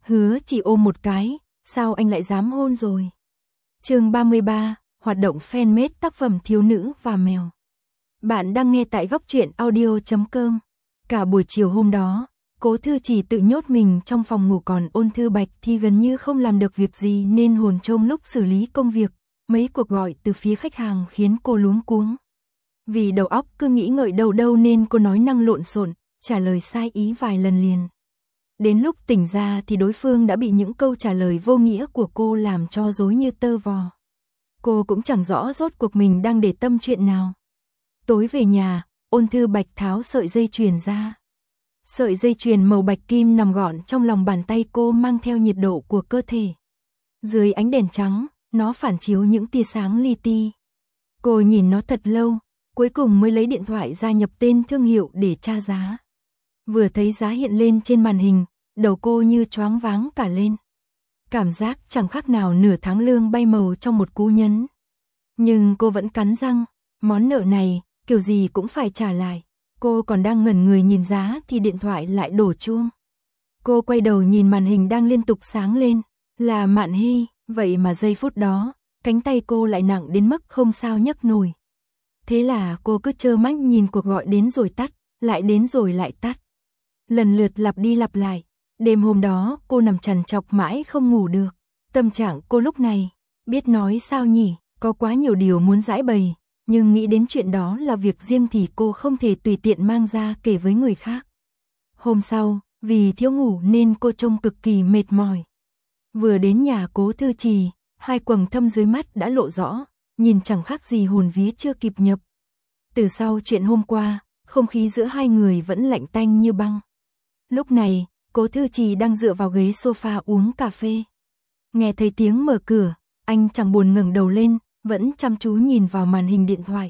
Hứa chỉ ôm một cái, sao anh lại dám hôn rồi? Chương 33, hoạt động fanmade tác phẩm Thiếu nữ và mèo. Bạn đang nghe tại góc truyện audio.com. Cả buổi chiều hôm đó, Cố Thư Chỉ tự nhốt mình trong phòng ngủ, còn Ôn Thư Bạch thì gần như không làm được việc gì nên hồn trôm lúc xử lý công việc. Mấy cuộc gọi từ phía khách hàng khiến cô luống cuống. Vì đầu óc cứ nghĩ ngợi đâu nên cô nói năng lộn xộn, trả lời sai ý vài lần liền. Đến lúc tỉnh ra thì đối phương đã bị những câu trả lời vô nghĩa của cô làm cho rối như tơ vò. Cô cũng chẳng rõ rốt cuộc mình đang để tâm chuyện nào. Tối về nhà, Ôn Thư Bạch tháo sợi dây chuyền ra. Sợi dây chuyền màu bạch kim nằm gọn trong lòng bàn tay cô, mang theo nhiệt độ của cơ thể. Dưới ánh đèn trắng, nó phản chiếu những tia sáng li ti. Cô nhìn nó thật lâu, cuối cùng mới lấy điện thoại ra nhập tên thương hiệu để tra giá. Vừa thấy giá hiện lên trên màn hình, đầu cô như choáng váng cả lên. Cảm giác chẳng khác nào nửa tháng lương bay màu trong một cú nhấn. Nhưng cô vẫn cắn răng, món nợ này, kiểu gì cũng phải trả lại. Cô còn đang ngẩn người nhìn giá thì điện thoại lại đổ chuông. Cô quay đầu nhìn màn hình đang liên tục sáng lên, là Mạn Hy, vậy mà giây phút đó, cánh tay cô lại nặng đến mức không sao nhấc nổi. Thế là cô cứ trơ mắt nhìn cuộc gọi đến rồi tắt, lại đến rồi lại tắt. Lần lượt lặp đi lặp lại. Đêm hôm đó cô nằm trằn trọc mãi không ngủ được. Tâm trạng cô lúc này, biết nói sao nhỉ, có quá nhiều điều muốn giải bày, nhưng nghĩ đến chuyện đó là việc riêng thì cô không thể tùy tiện mang ra kể với người khác. Hôm sau, vì thiếu ngủ nên cô trông cực kỳ mệt mỏi. Vừa đến nhà Cố Thư Trì, hai quầng thâm dưới mắt đã lộ rõ, nhìn chẳng khác gì hồn vía chưa kịp nhập. Từ sau chuyện hôm qua, không khí giữa hai người vẫn lạnh tanh như băng. Lúc này, Cố Thư Trì đang dựa vào ghế sofa uống cà phê. Nghe thấy tiếng mở cửa, anh chẳng buồn ngẩng đầu lên, vẫn chăm chú nhìn vào màn hình điện thoại.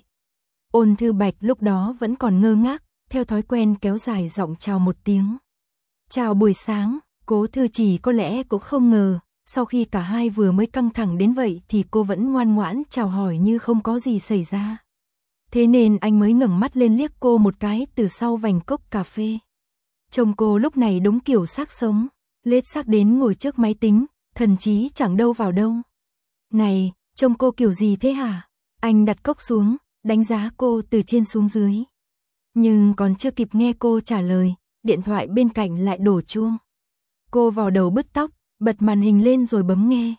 Ôn Thư Bạch lúc đó vẫn còn ngơ ngác, theo thói quen kéo dài giọng chào một tiếng. Chào buổi sáng. Cố Thư Trì có lẽ cũng không ngờ, sau khi cả hai vừa mới căng thẳng đến vậy thì cô vẫn ngoan ngoãn chào hỏi như không có gì xảy ra. Thế nên anh mới ngẩng mắt lên liếc cô một cái từ sau vành cốc cà phê. Trông cô lúc này đúng kiểu xác sống, lết xác đến ngồi trước máy tính, thần trí chẳng đâu vào đâu. Này, trông cô kiểu gì thế hả? Anh đặt cốc xuống, đánh giá cô từ trên xuống dưới. Nhưng còn chưa kịp nghe cô trả lời, điện thoại bên cạnh lại đổ chuông. Cô vò đầu bứt tóc, bật màn hình lên rồi bấm nghe.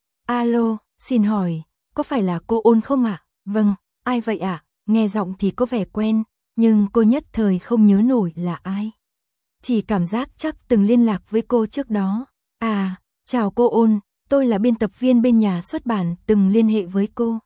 Alo, xin hỏi, có phải là cô Ôn không ạ? Vâng, ai vậy ạ? Nghe giọng thì có vẻ quen, nhưng cô nhất thời không nhớ nổi là ai. Chỉ cảm giác chắc từng liên lạc với cô trước đó. À, chào cô Ôn, tôi là biên tập viên bên nhà xuất bản từng liên hệ với cô.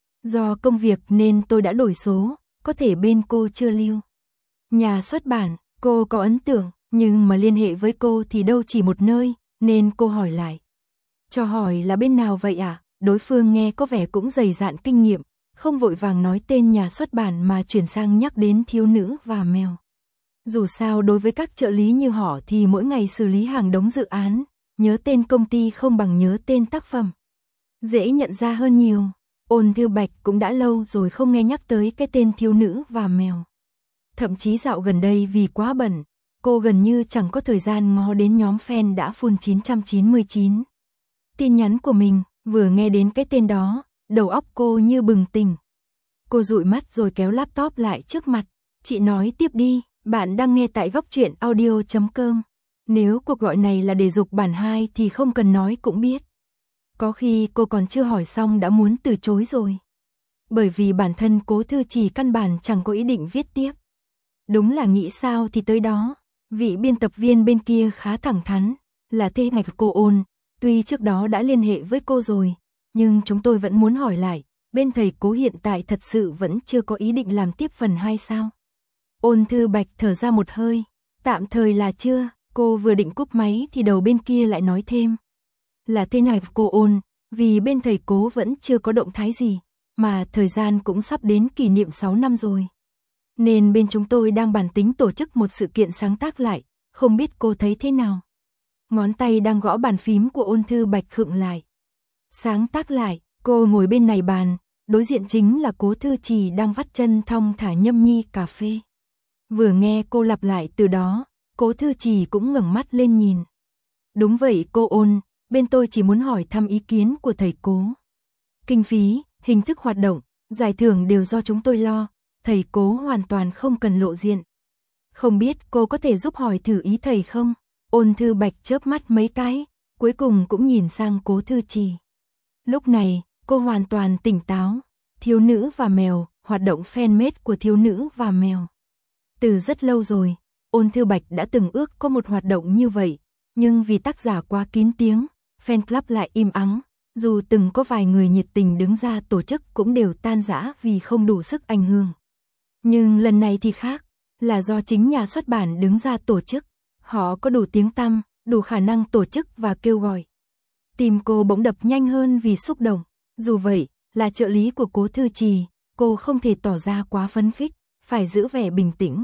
Do công việc nên tôi đã đổi số, có thể bên cô chưa lưu. Nhà xuất bản, cô có ấn tượng, nhưng mà liên hệ với cô thì đâu chỉ một nơi, nên cô hỏi lại. Cho hỏi là bên nào vậy ạ? Đối phương nghe có vẻ cũng dày dạn kinh nghiệm, không vội vàng nói tên nhà xuất bản mà chuyển sang nhắc đến Thiếu nữ và mèo. Dù sao đối với các trợ lý như họ thì mỗi ngày xử lý hàng đống dự án, nhớ tên công ty không bằng nhớ tên tác phẩm. Dễ nhận ra hơn nhiều. Ôn Thư Bạch cũng đã lâu rồi không nghe nhắc tới cái tên Thiếu nữ và mèo. Thậm chí dạo gần đây vì quá bận, cô gần như chẳng có thời gian ngó đến nhóm fan đã full 999. Tin nhắn của mình, vừa nghe đến cái tên đó, đầu óc cô như bừng tỉnh. Cô dụi mắt rồi kéo laptop lại trước mặt. Chị nói tiếp đi, bạn đang nghe tại góc truyện audio.com. Nếu cuộc gọi này là để dục bản 2 thì không cần nói cũng biết. Có khi cô còn chưa hỏi xong đã muốn từ chối rồi. Bởi vì bản thân Cố Thư Trì căn bản chẳng có ý định viết tiếp. Đúng là nghĩ sao thì tới đó. Vị biên tập viên bên kia khá thẳng thắn, là thế ngạch cô Ôn, tuy trước đó đã liên hệ với cô rồi, nhưng chúng tôi vẫn muốn hỏi lại, bên thầy Cố hiện tại thật sự vẫn chưa có ý định làm tiếp phần 2 sao? Ôn Thư Bạch thở ra một hơi, tạm thời là chưa, cô vừa định cúp máy thì đầu bên kia lại nói thêm. Là thế này cô Ôn, vì bên thầy Cố vẫn chưa có động thái gì, mà thời gian cũng sắp đến kỷ niệm 6 năm rồi. Nên bên chúng tôi đang bàn tính tổ chức một sự kiện sáng tác lại, không biết cô thấy thế nào. Ngón tay đang gõ bàn phím của Ôn Thư Bạch khựng lại. Sáng tác lại, cô ngồi bên này bàn, đối diện chính là Cố Thư Trì đang vắt chân thong thả nhâm nhi cà phê. Vừa nghe cô lặp lại từ đó, Cố Thư Trì cũng ngẩng mắt lên nhìn. Đúng vậy cô Ôn, bên tôi chỉ muốn hỏi thăm ý kiến của thầy cố. Kinh phí, hình thức hoạt động, giải thưởng đều do chúng tôi lo, thầy cố hoàn toàn không cần lộ diện. Không biết cô có thể giúp hỏi thử ý thầy không? Ôn Thư Bạch chớp mắt mấy cái, cuối cùng cũng nhìn sang Cố Thư Trì. Lúc này, cô hoàn toàn tỉnh táo. Thiếu nữ và mèo, hoạt động fanmade của thiếu nữ và mèo. Từ rất lâu rồi, Ôn Thư Bạch đã từng ước có một hoạt động như vậy, nhưng vì tác giả quá kín tiếng, fan club lại im ắng, dù từng có vài người nhiệt tình đứng ra tổ chức cũng đều tan rã vì không đủ sức ảnh hưởng. Nhưng lần này thì khác, là do chính nhà xuất bản đứng ra tổ chức, họ có đủ tiếng tăm, đủ khả năng tổ chức và kêu gọi. Tim cô bỗng đập nhanh hơn vì xúc động, dù vậy, là trợ lý của Cố Thư Trì, cô không thể tỏ ra quá phấn khích, phải giữ vẻ bình tĩnh.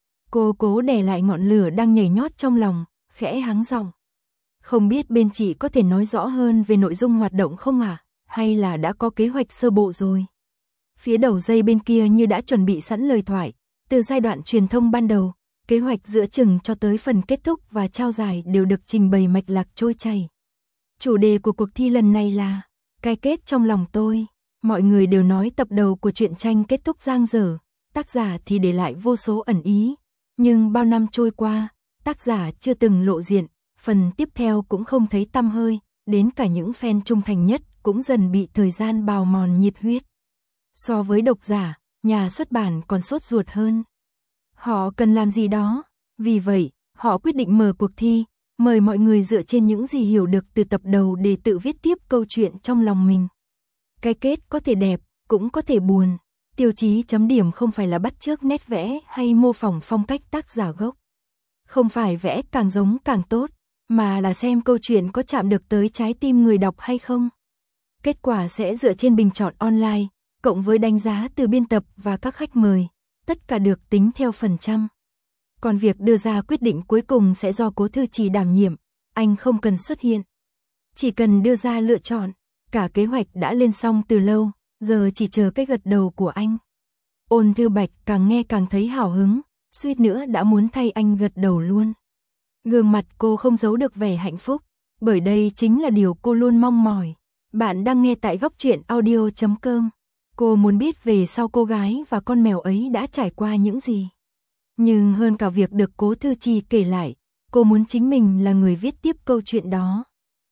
Cô cố đè lại ngọn lửa đang nhảy nhót trong lòng, khẽ hắng giọng. Không biết bên chị có thể nói rõ hơn về nội dung hoạt động không à? Hay là đã có kế hoạch sơ bộ rồi? Phía đầu dây bên kia như đã chuẩn bị sẵn lời thoại, từ giai đoạn truyền thông ban đầu, kế hoạch giữa chừng cho tới phần kết thúc và trao giải đều được trình bày mạch lạc trôi chảy. Chủ đề của cuộc thi lần này là cái kết trong lòng tôi. Mọi người đều nói tập đầu của truyện tranh kết thúc dang dở, tác giả thì để lại vô số ẩn ý. Nhưng bao năm trôi qua, tác giả chưa từng lộ diện, phần tiếp theo cũng không thấy tăm hơi, đến cả những fan trung thành nhất cũng dần bị thời gian bào mòn nhiệt huyết. So với độc giả, nhà xuất bản còn sốt ruột hơn. Họ cần làm gì đó, vì vậy, họ quyết định mở cuộc thi, mời mọi người dựa trên những gì hiểu được từ tập đầu để tự viết tiếp câu chuyện trong lòng mình. Cái kết có thể đẹp, cũng có thể buồn. Tiêu chí chấm điểm không phải là bắt chước nét vẽ hay mô phỏng phong cách tác giả gốc. Không phải vẽ càng giống càng tốt, mà là xem câu chuyện có chạm được tới trái tim người đọc hay không. Kết quả sẽ dựa trên bình chọn online, cộng với đánh giá từ biên tập và các khách mời, tất cả được tính theo phần trăm. Còn việc đưa ra quyết định cuối cùng sẽ do Cố Thư Trì đảm nhiệm, anh không cần xuất hiện. Chỉ cần đưa ra lựa chọn, cả kế hoạch đã lên xong từ lâu, giờ chỉ chờ cái gật đầu của anh. Ôn Thư Bạch càng nghe càng thấy hào hứng, suýt nữa đã muốn thay anh gật đầu luôn. Gương mặt cô không giấu được vẻ hạnh phúc, bởi đây chính là điều cô luôn mong mỏi. Bạn đang nghe tại Góc Truyện Audio.com. Cô muốn biết về sau cô gái và con mèo ấy đã trải qua những gì. Nhưng hơn cả việc được Cố Thư Trì kể lại, cô muốn chính mình là người viết tiếp câu chuyện đó.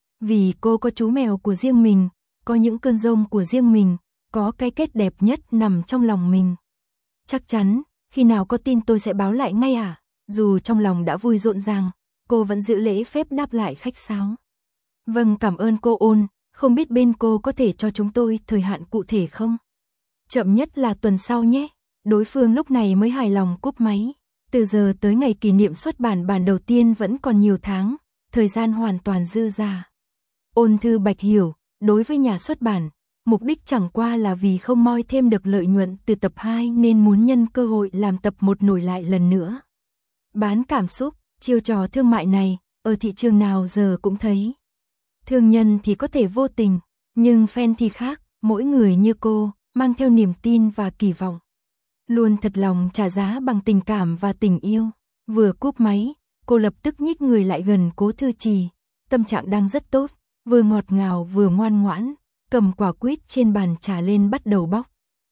Vì cô có chú mèo của riêng mình, có những cơn giông của riêng mình, có cái kết đẹp nhất nằm trong lòng mình. Chắc chắn, khi nào có tin tôi sẽ báo lại ngay à? Dù trong lòng đã vui rộn ràng, cô vẫn giữ lễ phép đáp lại khách sáo. Vâng, cảm ơn cô Ôn, không biết bên cô có thể cho chúng tôi thời hạn cụ thể không? Chậm nhất là tuần sau nhé. Đối phương lúc này mới hài lòng cúp máy. Từ giờ tới ngày kỷ niệm xuất bản bản đầu tiên vẫn còn nhiều tháng, thời gian hoàn toàn dư dả. Ôn Thư Bạch hiểu, đối với nhà xuất bản, mục đích chẳng qua là vì không moi thêm được lợi nhuận từ tập 2 nên muốn nhân cơ hội làm tập 1 nổi lại lần nữa. Bán cảm xúc, chiêu trò thương mại này, ở thị trường nào giờ cũng thấy. Thương nhân thì có thể vô tình, nhưng fan thì khác, mỗi người như cô, mang theo niềm tin và kỳ vọng. Luôn thật lòng trả giá bằng tình cảm và tình yêu. Vừa cúp máy, cô lập tức nhích người lại gần Cố Thư Trì, tâm trạng đang rất tốt, vừa ngọt ngào vừa ngoan ngoãn, cầm quả quýt trên bàn trà lên bắt đầu bóc.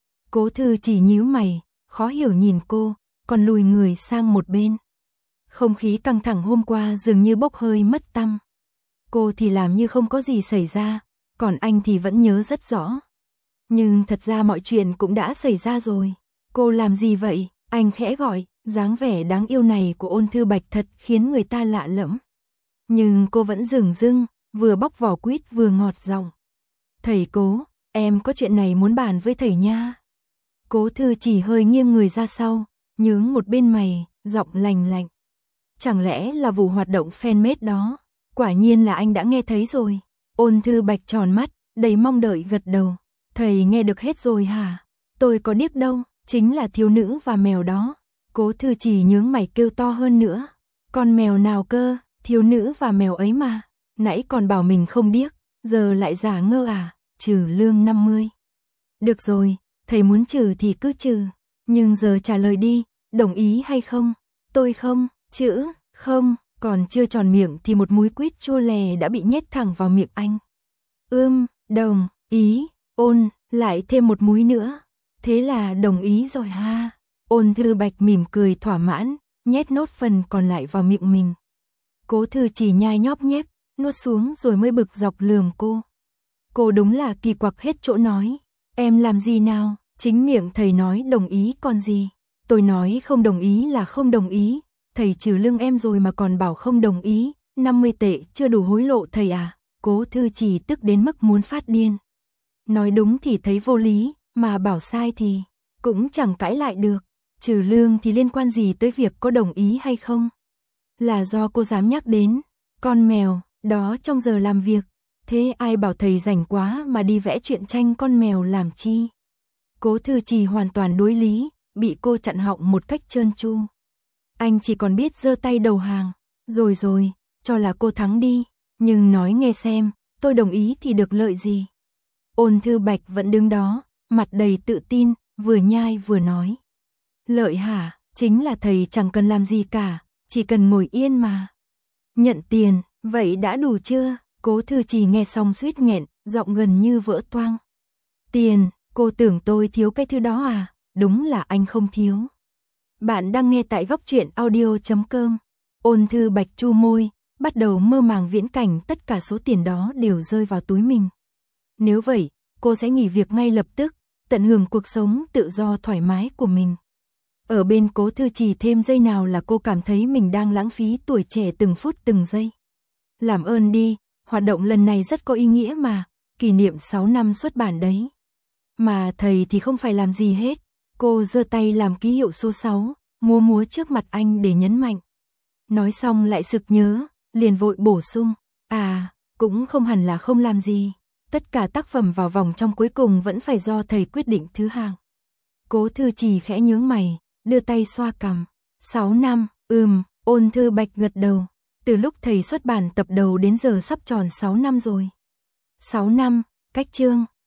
Cố Thư Trì nhíu mày, khó hiểu nhìn cô, còn lùi người sang một bên. Không khí căng thẳng hôm qua dường như bốc hơi mất tăm. Cô thì làm như không có gì xảy ra, còn anh thì vẫn nhớ rất rõ. Nhưng thật ra mọi chuyện cũng đã xảy ra rồi. Cô làm gì vậy? Anh khẽ gọi, dáng vẻ đáng yêu này của Ôn Thư Bạch thật khiến người ta lạ lẫm. Nhưng cô vẫn dửng dưng, vừa bóc vỏ quýt vừa ngọt giọng. Thầy Cố, em có chuyện này muốn bàn với thầy nha. Cố Thư chỉ hơi nghiêng người ra sau, nhướng một bên mày, giọng lành lạnh. Chẳng lẽ là vụ hoạt động fanmade đó? Quả nhiên là anh đã nghe thấy rồi. Ôn Thư Bạch tròn mắt, đầy mong đợi gật đầu. Thầy nghe được hết rồi hả? Tôi có điếc đâu, chính là thiếu nữ và mèo đó. Cố Thư chỉ nhướng mày kêu to hơn nữa. Con mèo nào cơ, thiếu nữ và mèo ấy mà. Nãy còn bảo mình không điếc, giờ lại giả ngơ à, trừ lương 50. Được rồi, thầy muốn trừ thì cứ trừ. Nhưng giờ trả lời đi, đồng ý hay không? Tôi không, chữ, không, Còn chưa tròn miệng thì một múi quýt chua lè đã bị nhét thẳng vào miệng anh. Đồng ý, Ôn, lại thêm một múi nữa. Thế là đồng ý rồi ha. Ôn Thư Bạch mỉm cười thỏa mãn, nhét nốt phần còn lại vào miệng mình. Cố Thư Chỉ nhai nhóp nhép, nuốt xuống rồi mới bực dọc lườm cô. Cô đúng là kỳ quặc hết chỗ nói. Em làm gì nào, chính miệng thầy nói đồng ý còn gì. Tôi nói không đồng ý là không đồng ý, thầy trừ lưng em rồi mà còn bảo không đồng ý, 50 tệ chưa đủ hối lộ thầy à. Cố Thư Chỉ tức đến mức muốn phát điên. Nói đúng thì thấy vô lý, mà bảo sai thì cũng chẳng cãi lại được. Trừ lương thì liên quan gì tới việc có đồng ý hay không? Là do cô dám nhắc đến con mèo đó trong giờ làm việc. Thế ai bảo thầy rảnh quá mà đi vẽ truyện tranh con mèo làm chi? Cố Thư Chỉ hoàn toàn đối lý, bị cô chặn họng một cách trơn tru. Anh chỉ còn biết giơ tay đầu hàng. Rồi, cho là cô thắng đi. Nhưng nói nghe xem, tôi đồng ý thì được lợi gì? Ôn Thư Bạch vẫn đứng đó, mặt đầy tự tin, vừa nhai vừa nói. Lợi hả? Chính là thầy chẳng cần làm gì cả, chỉ cần ngồi yên mà. Nhận tiền, vậy đã đủ chưa? Cố Thư Chỉ nghe xong suýt nghẹn, giọng gần như vỡ toang. Tiền, cô tưởng tôi thiếu cái thứ đó à? Đúng là anh không thiếu. Bạn đang nghe tại góc truyện audio.com. Ôn Thư Bạch chu môi, bắt đầu mơ màng viễn cảnh tất cả số tiền đó đều rơi vào túi mình. Nếu vậy, cô sẽ nghỉ việc ngay lập tức, tận hưởng cuộc sống tự do thoải mái của mình. Ở bên Cố Thư Chỉ thêm giây nào là cô cảm thấy mình đang lãng phí tuổi trẻ từng phút từng giây. Làm ơn đi, hoạt động lần này rất có ý nghĩa mà, kỷ niệm 6 năm xuất bản đấy. Mà thầy thì không phải làm gì hết. Cô giơ tay làm ký hiệu số 6, múa trước mặt anh để nhấn mạnh. Nói xong lại sực nhớ, liền vội bổ sung. À, cũng không hẳn là không làm gì. Tất cả tác phẩm vào vòng trong cuối cùng vẫn phải do thầy quyết định thứ hạng. Cố Thư Chỉ khẽ nhướng mày, đưa tay xoa cằm. 6 năm, Ôn Thư Bạch gật đầu. Từ lúc thầy xuất bản tập đầu đến giờ sắp tròn 6 năm rồi. 6 năm, cách chương,